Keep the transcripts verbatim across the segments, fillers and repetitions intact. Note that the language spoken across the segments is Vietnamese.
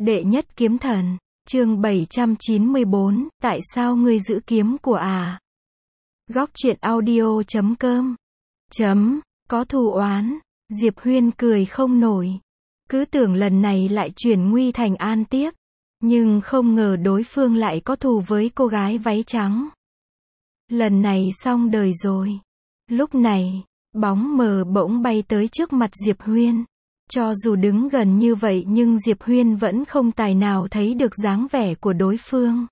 Đệ nhất kiếm thần, chương bảy trăm chín mươi bốn, tại sao ngươi giữ kiếm của à? Góc truyện audio chấm com chấm, có thù oán, Diệp Huyên cười không nổi. Cứ tưởng lần này lại chuyển nguy thành an tiếp. Nhưng không ngờ đối phương lại có thù với cô gái váy trắng. Lần này xong đời rồi. Lúc này, bóng mờ bỗng bay tới trước mặt Diệp Huyên. Cho dù đứng gần như vậy nhưng Diệp Huyên vẫn không tài nào thấy được dáng vẻ của đối phương.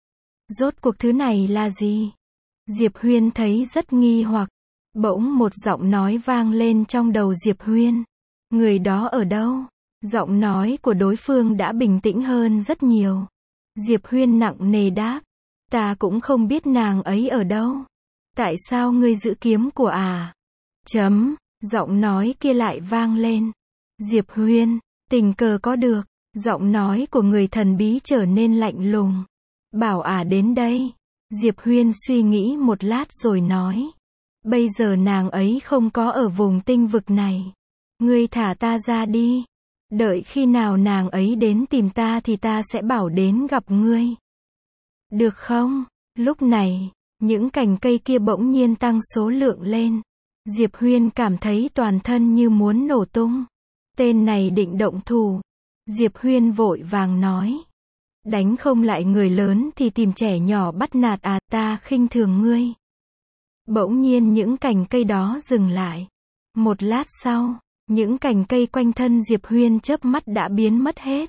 Rốt cuộc thứ này là gì? Diệp Huyên thấy rất nghi hoặc. Bỗng một giọng nói vang lên trong đầu Diệp Huyên. Người đó ở đâu? Giọng nói của đối phương đã bình tĩnh hơn rất nhiều. Diệp Huyên nặng nề đáp. Ta cũng không biết nàng ấy ở đâu. Tại sao ngươi giữ kiếm của à? Chấm, giọng nói kia lại vang lên. Diệp Huyên, tình cờ có được. Giọng nói của người thần bí trở nên lạnh lùng. Bảo à đến đây. Diệp Huyên suy nghĩ một lát rồi nói. Bây giờ nàng ấy không có ở vùng tinh vực này. Ngươi thả ta ra đi. Đợi khi nào nàng ấy đến tìm ta thì ta sẽ bảo đến gặp ngươi. Được không? Lúc này, những cành cây kia bỗng nhiên tăng số lượng lên. Diệp Huyên cảm thấy toàn thân như muốn nổ tung. Tên này định động thủ. Diệp Huyên vội vàng nói. Đánh không lại người lớn thì tìm trẻ nhỏ bắt nạt à, ta khinh thường ngươi. Bỗng nhiên những cành cây đó dừng lại. Một lát sau, những cành cây quanh thân Diệp Huyên chớp mắt đã biến mất hết.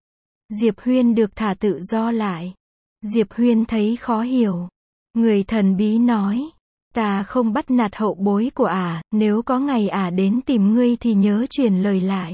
Diệp Huyên được thả tự do lại. Diệp Huyên thấy khó hiểu. Người thần bí nói. Ta không bắt nạt hậu bối của ả, nếu có ngày ả đến tìm ngươi thì nhớ truyền lời lại.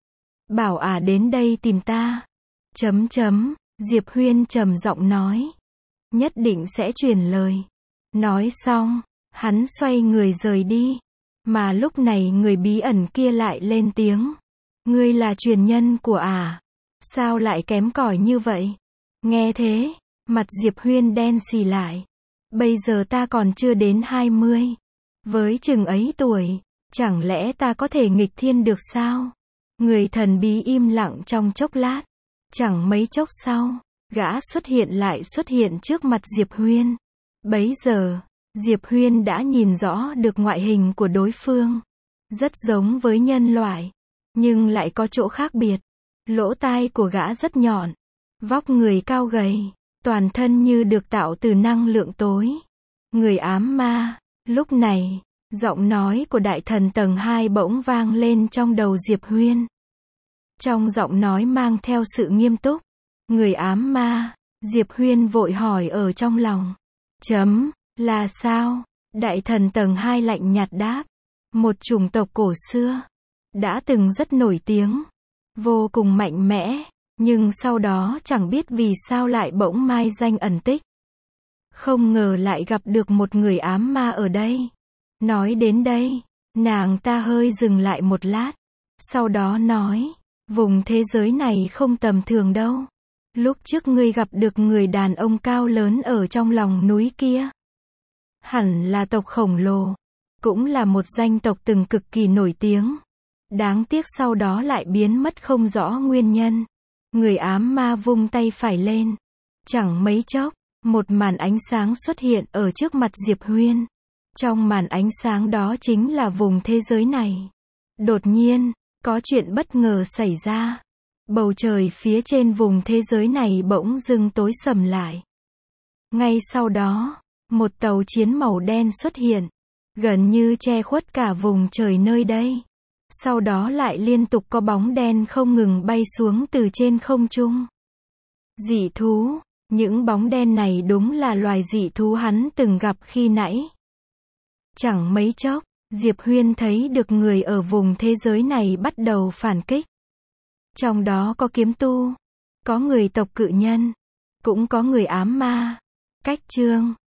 Bảo ả đến đây tìm ta. Chấm chấm, Diệp Huyên trầm giọng nói. Nhất định sẽ truyền lời. Nói xong, hắn xoay người rời đi. Mà lúc này người bí ẩn kia lại lên tiếng. Ngươi là truyền nhân của à? Sao lại kém cỏi như vậy? Nghe thế, mặt Diệp Huyên đen xì lại. Bây giờ ta còn chưa đến hai mươi. Với chừng ấy tuổi, chẳng lẽ ta có thể nghịch thiên được sao? Người thần bí im lặng trong chốc lát. Chẳng mấy chốc sau, gã xuất hiện lại xuất hiện trước mặt Diệp Huyên. Bấy giờ, Diệp Huyên đã nhìn rõ được ngoại hình của đối phương. Rất giống với nhân loại, nhưng lại có chỗ khác biệt. Lỗ tai của gã rất nhọn, vóc người cao gầy, toàn thân như được tạo từ năng lượng tối. Người ám ma. Lúc này, giọng nói của đại thần tầng hai bỗng vang lên trong đầu Diệp Huyên. Trong giọng nói mang theo sự nghiêm túc. Người ám ma. Diệp Huyên vội hỏi ở trong lòng. Chấm. Là sao? Đại thần tầng hai lạnh nhạt đáp. Một chủng tộc cổ xưa. Đã từng rất nổi tiếng. Vô cùng mạnh mẽ. Nhưng sau đó chẳng biết vì sao lại bỗng mai danh ẩn tích. Không ngờ lại gặp được một người ám ma ở đây. Nói đến đây, nàng ta hơi dừng lại một lát. Sau đó nói. Vùng thế giới này không tầm thường đâu. Lúc trước ngươi gặp được người đàn ông cao lớn ở trong lòng núi kia. Hẳn là tộc khổng lồ. Cũng là một danh tộc từng cực kỳ nổi tiếng. Đáng tiếc sau đó lại biến mất không rõ nguyên nhân. Người ám ma vung tay phải lên. Chẳng mấy chốc, một màn ánh sáng xuất hiện ở trước mặt Diệp Huyên. Trong màn ánh sáng đó chính là vùng thế giới này. Đột nhiên, có chuyện bất ngờ xảy ra. Bầu trời phía trên vùng thế giới này bỗng dưng tối sầm lại. Ngay sau đó, một tàu chiến màu đen xuất hiện, gần như che khuất cả vùng trời nơi đây. Sau đó lại liên tục có bóng đen không ngừng bay xuống từ trên không trung. Dị thú, những bóng đen này đúng là loài dị thú hắn từng gặp khi nãy. Chẳng mấy chốc, Diệp Huyên thấy được người ở vùng thế giới này bắt đầu phản kích. Trong đó có kiếm tu, có người tộc cự nhân, cũng có người ám ma. Cách chương